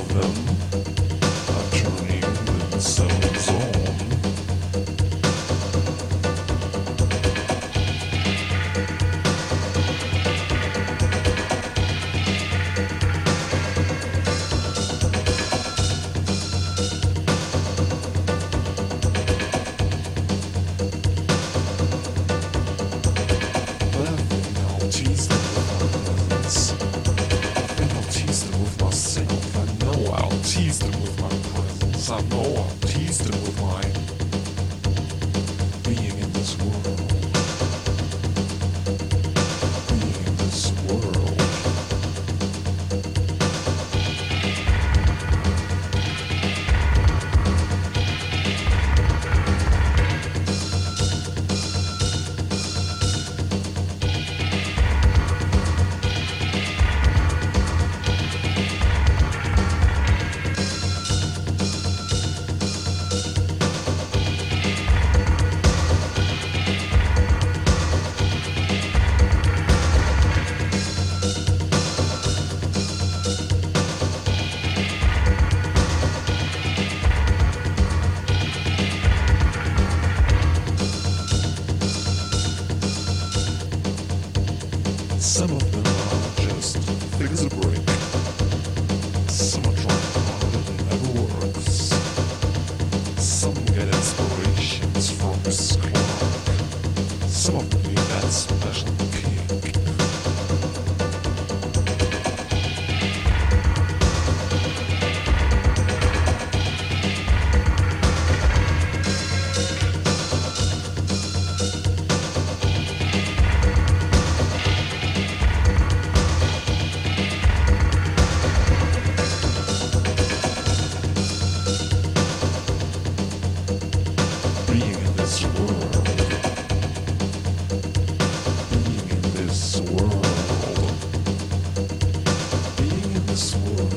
of them are turning themselves on. Laughing, I'll tease them with my presence. And I'll tease them with myself. I know I'll tease them with my presence. I know I'll tease them with my being in this world. Being in this world. Some of them are just figures of break. Some are trying hard and it never works. Some get inspirations from Miss Clark. Some of them need that special kick. Being in this world. Being in this world. Being in this world.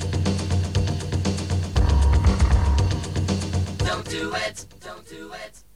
Don't do it, don't do it.